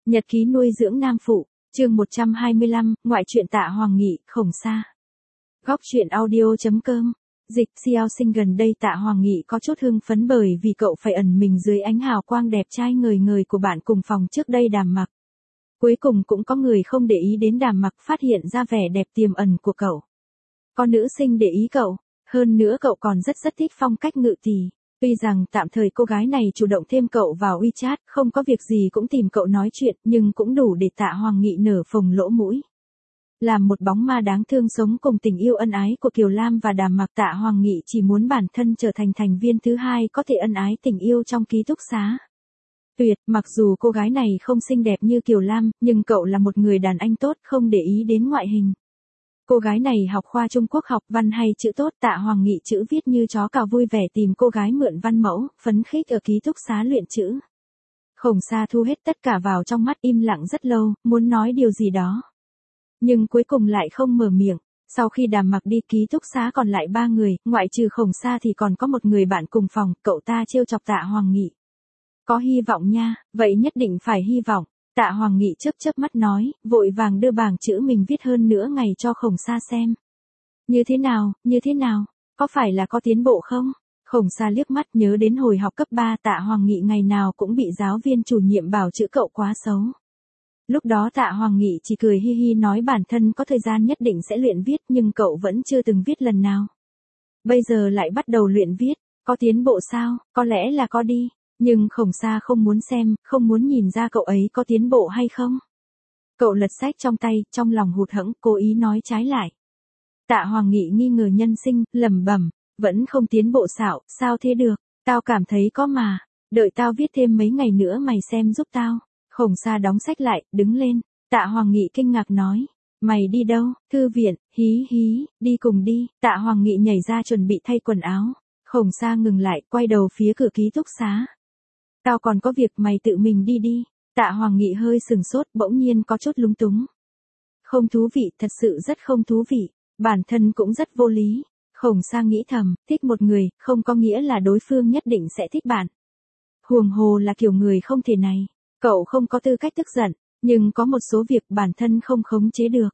Nhật ký nuôi dưỡng nam phụ, chương 125, ngoại truyện Tạ Hoàng Nghị, Khổng Sa. Góc truyện audio.com. Dịch Xiao Sinh gần đây Tạ Hoàng Nghị có chút hưng phấn bởi vì cậu phải ẩn mình dưới ánh hào quang đẹp trai ngời ngời của bạn cùng phòng trước đây Đàm Mặc. Cuối cùng cũng có người không để ý đến Đàm Mặc phát hiện ra vẻ đẹp tiềm ẩn của cậu. Có nữ sinh để ý cậu, hơn nữa cậu còn rất thích phong cách ngự tỷ. Tuy rằng tạm thời cô gái này chủ động thêm cậu vào WeChat, không có việc gì cũng tìm cậu nói chuyện, nhưng cũng đủ để Tạ Hoàng Nghị nở phồng lỗ mũi. Làm một bóng ma đáng thương sống cùng tình yêu ân ái của Kiều Lam và Đàm Mặc, Tạ Hoàng Nghị chỉ muốn bản thân trở thành thành viên thứ hai có thể ân ái tình yêu trong ký túc xá. Tuyệt, mặc dù cô gái này không xinh đẹp như Kiều Lam, nhưng cậu là một người đàn anh tốt, không để ý đến ngoại hình. Cô gái này học khoa Trung Quốc, học văn hay chữ tốt, Tạ Hoàng Nghị chữ viết như chó cào, vui vẻ tìm cô gái mượn văn mẫu, phấn khích ở ký túc xá luyện chữ. Khổng Sa thu hết tất cả vào trong mắt, im lặng rất lâu, muốn nói điều gì đó. Nhưng cuối cùng lại không mở miệng. Sau khi Đàm Mặc đi, ký túc xá còn lại 3 người, ngoại trừ Khổng Sa thì còn có một người bạn cùng phòng, cậu ta trêu chọc Tạ Hoàng Nghị. Có hy vọng nha, vậy nhất định phải hy vọng. Tạ Hoàng Nghị chớp mắt nói, vội vàng đưa bảng chữ mình viết hơn nửa ngày cho Khổng Sa xem. Như thế nào, có phải là có tiến bộ không? Khổng Sa liếc mắt nhớ đến hồi học cấp 3 Tạ Hoàng Nghị ngày nào cũng bị giáo viên chủ nhiệm bảo chữ cậu quá xấu. Lúc đó Tạ Hoàng Nghị chỉ cười hi hi nói bản thân có thời gian nhất định sẽ luyện viết, nhưng cậu vẫn chưa từng viết lần nào. Bây giờ lại bắt đầu luyện viết, có tiến bộ sao? Có lẽ là có đi. Nhưng Khổng Sa không muốn xem, không muốn nhìn ra cậu ấy có tiến bộ hay không. Cậu lật sách trong tay, trong lòng hụt hẫng, cố ý nói trái lại. Tạ Hoàng Nghị nghi ngờ nhân sinh, lẩm bẩm, vẫn không tiến bộ sao thế được, tao cảm thấy có mà, đợi tao viết thêm mấy ngày nữa mày xem giúp tao. Khổng Sa đóng sách lại, đứng lên. Tạ Hoàng Nghị kinh ngạc nói, mày đi đâu? Thư viện, hí, đi cùng đi. Tạ Hoàng Nghị nhảy ra chuẩn bị thay quần áo. Khổng Sa ngừng lại, quay đầu phía cửa ký túc xá. Tao còn có việc, mày tự mình đi. Tạ Hoàng Nghị hơi sừng sốt, bỗng nhiên có chút lúng túng. Không thú vị, thật sự rất không thú vị. Bản thân cũng rất vô lý. Khổng Sa nghĩ thầm, thích một người, không có nghĩa là đối phương nhất định sẽ thích bạn. Huống hồ là kiểu người không thể này. Cậu không có tư cách tức giận, nhưng có một số việc bản thân không khống chế được.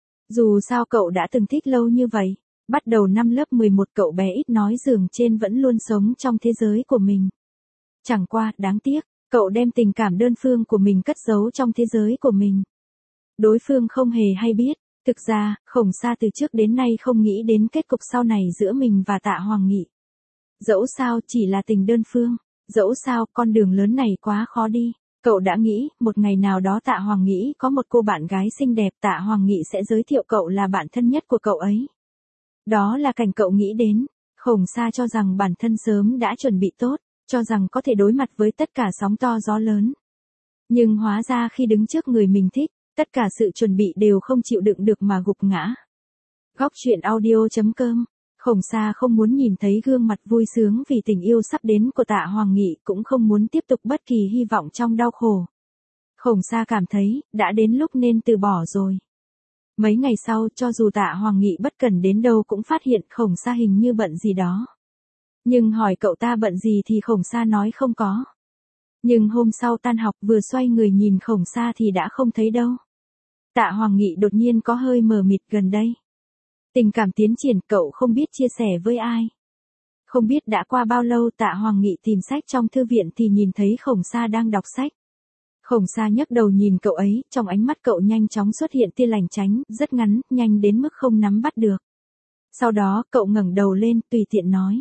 Dù sao cậu đã từng thích lâu như vậy. Bắt đầu năm lớp 11 cậu bé ít nói giường trên vẫn luôn sống trong thế giới của mình. Chẳng qua, đáng tiếc, cậu đem tình cảm đơn phương của mình cất giấu trong thế giới của mình. Đối phương không hề hay biết. Thực ra, Khổng Sa từ trước đến nay không nghĩ đến kết cục sau này giữa mình và Tạ Hoàng Nghị. Dẫu sao chỉ là tình đơn phương, dẫu sao con đường lớn này quá khó đi. Cậu đã nghĩ, một ngày nào đó Tạ Hoàng Nghị có một cô bạn gái xinh đẹp, Tạ Hoàng Nghị sẽ giới thiệu cậu là bạn thân nhất của cậu ấy. Đó là cảnh cậu nghĩ đến. Khổng Sa cho rằng bản thân sớm đã chuẩn bị tốt, cho rằng có thể đối mặt với tất cả sóng to gió lớn. Nhưng hóa ra khi đứng trước người mình thích, tất cả sự chuẩn bị đều không chịu đựng được mà gục ngã. Góc truyện audio.com. Khổng Sa không muốn nhìn thấy gương mặt vui sướng vì tình yêu sắp đến của Tạ Hoàng Nghị, cũng không muốn tiếp tục bất kỳ hy vọng trong đau khổ. Khổng Sa cảm thấy, đã đến lúc nên từ bỏ rồi. Mấy ngày sau, cho dù Tạ Hoàng Nghị bất cần đến đâu cũng phát hiện Khổng Sa hình như bận gì đó. Nhưng hỏi cậu ta bận gì thì Khổng Sa nói không có. Nhưng hôm sau tan học vừa xoay người nhìn Khổng Sa thì đã không thấy đâu. Tạ Hoàng Nghị đột nhiên có hơi mờ mịt, gần đây. Tình cảm tiến triển, cậu không biết chia sẻ với ai. Không biết đã qua bao lâu Tạ Hoàng Nghị tìm sách trong thư viện thì nhìn thấy Khổng Sa đang đọc sách. Khổng Sa nhấc đầu nhìn cậu ấy, trong ánh mắt cậu nhanh chóng xuất hiện tia lành tránh, rất ngắn, nhanh đến mức không nắm bắt được. Sau đó cậu ngẩng đầu lên, tùy tiện nói.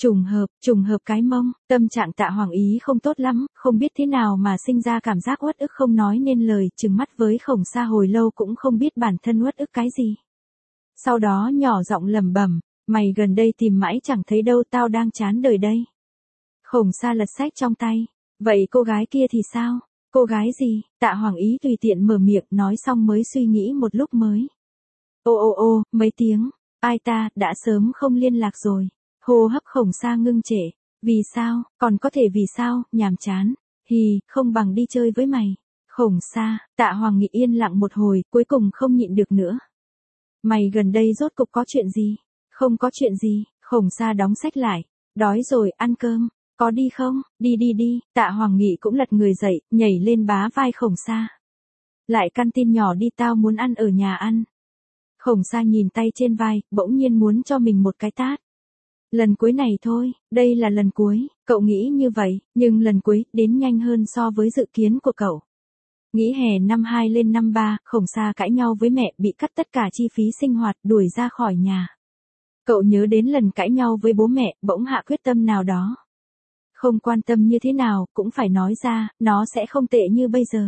Trùng hợp cái mông. Tâm trạng Tạ Hoàng Ý không tốt lắm, không biết thế nào mà sinh ra cảm giác uất ức không nói nên lời, trừng mắt với Khổng Sa hồi lâu cũng không biết bản thân uất ức cái gì. Sau đó nhỏ giọng lẩm bẩm, mày gần đây tìm mãi chẳng thấy đâu, tao đang chán đời đây. Khổng Sa lật sách trong tay, vậy cô gái kia thì sao? Cô gái gì? Tạ Hoàng Ý tùy tiện mở miệng, nói xong mới suy nghĩ một lúc mới. Ô, mấy tiếng, ai ta, đã sớm không liên lạc rồi. Hô hấp Khổng Sa ngưng trệ. Vì sao, còn có thể vì sao, nhàm chán. Không bằng đi chơi với mày. Khổng Sa, Tạ Hoàng Nghị yên lặng một hồi, cuối cùng không nhịn được nữa. Mày gần đây rốt cục có chuyện gì? Không có chuyện gì. Khổng Sa đóng sách lại. Đói rồi, ăn cơm. Có đi không? Đi. Tạ Hoàng Nghị cũng lật người dậy, nhảy lên bá vai Khổng Sa. Lại căn tin nhỏ đi, tao muốn ăn ở nhà ăn. Khổng Sa nhìn tay trên vai, bỗng nhiên muốn cho mình một cái tát. Lần cuối này thôi, đây là lần cuối, cậu nghĩ như vậy, nhưng lần cuối đến nhanh hơn so với dự kiến của cậu. Nghĩ hè năm 2 lên năm 3, Khổng Sa cãi nhau với mẹ, bị cắt tất cả chi phí sinh hoạt, đuổi ra khỏi nhà. Cậu nhớ đến lần cãi nhau với bố mẹ, bỗng hạ quyết tâm nào đó. Không quan tâm như thế nào, cũng phải nói ra, nó sẽ không tệ như bây giờ.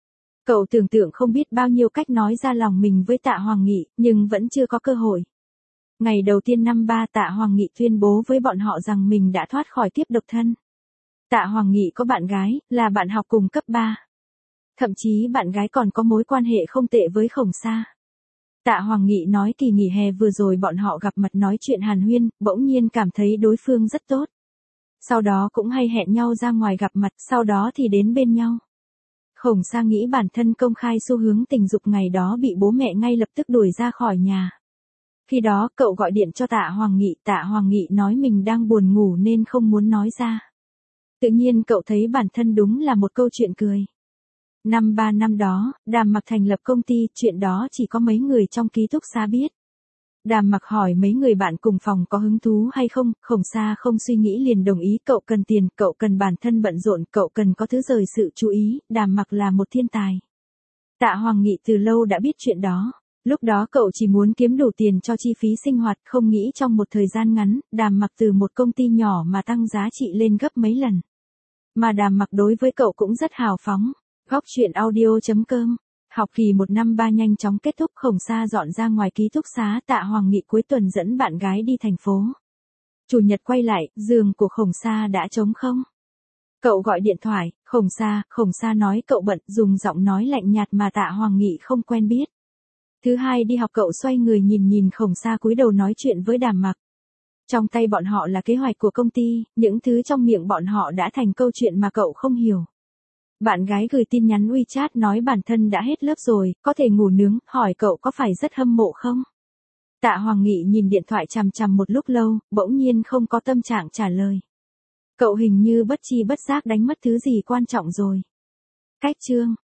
Cậu tưởng tượng không biết bao nhiêu cách nói ra lòng mình với Tạ Hoàng Nghị, nhưng vẫn chưa có cơ hội. Ngày đầu tiên năm 3, Tạ Hoàng Nghị tuyên bố với bọn họ rằng mình đã thoát khỏi kiếp độc thân. Tạ Hoàng Nghị có bạn gái, là bạn học cùng cấp 3. Thậm chí bạn gái còn có mối quan hệ không tệ với Khổng Sa. Tạ Hoàng Nghị nói kỳ nghỉ hè vừa rồi bọn họ gặp mặt nói chuyện hàn huyên, bỗng nhiên cảm thấy đối phương rất tốt. Sau đó cũng hay hẹn nhau ra ngoài gặp mặt, sau đó thì đến bên nhau. Khổng Sa nghĩ bản thân công khai xu hướng tình dục ngày đó bị bố mẹ ngay lập tức đuổi ra khỏi nhà. Khi đó cậu gọi điện cho Tạ Hoàng Nghị nói mình đang buồn ngủ nên không muốn nói ra. Tự nhiên cậu thấy bản thân đúng là một câu chuyện cười. Năm 3 năm đó, Đàm Mặc thành lập công ty, chuyện đó chỉ có mấy người trong ký túc xá biết. Đàm Mặc hỏi mấy người bạn cùng phòng có hứng thú hay không, Khổng Sa không suy nghĩ liền đồng ý, cậu cần tiền, cậu cần bản thân bận rộn, cậu cần có thứ rời sự chú ý, Đàm Mặc là một thiên tài. Tạ Hoàng Nghị từ lâu đã biết chuyện đó. Lúc đó cậu chỉ muốn kiếm đủ tiền cho chi phí sinh hoạt, không nghĩ trong một thời gian ngắn, Đàm Mặc từ một công ty nhỏ mà tăng giá trị lên gấp mấy lần. Mà Đàm Mặc đối với cậu cũng rất hào phóng. Góc chuyện audio.com. Học kỳ 1 năm 3 nhanh chóng kết thúc, Khổng Sa dọn ra ngoài ký túc xá, Tạ Hoàng Nghị cuối tuần dẫn bạn gái đi thành phố. Chủ nhật quay lại, giường của Khổng Sa đã trống không. Cậu gọi điện thoại, Khổng Sa nói cậu bận, dùng giọng nói lạnh nhạt mà Tạ Hoàng Nghị không quen biết. Thứ hai đi học cậu xoay người nhìn Khổng Sa cúi đầu nói chuyện với Đàm Mặc. Trong tay bọn họ là kế hoạch của công ty, những thứ trong miệng bọn họ đã thành câu chuyện mà cậu không hiểu. Bạn gái gửi tin nhắn WeChat nói bản thân đã hết lớp rồi, có thể ngủ nướng, hỏi cậu có phải rất hâm mộ không? Tạ Hoàng Nghị nhìn điện thoại chằm chằm một lúc lâu, bỗng nhiên không có tâm trạng trả lời. Cậu hình như bất chi bất giác đánh mất thứ gì quan trọng rồi. Cách chương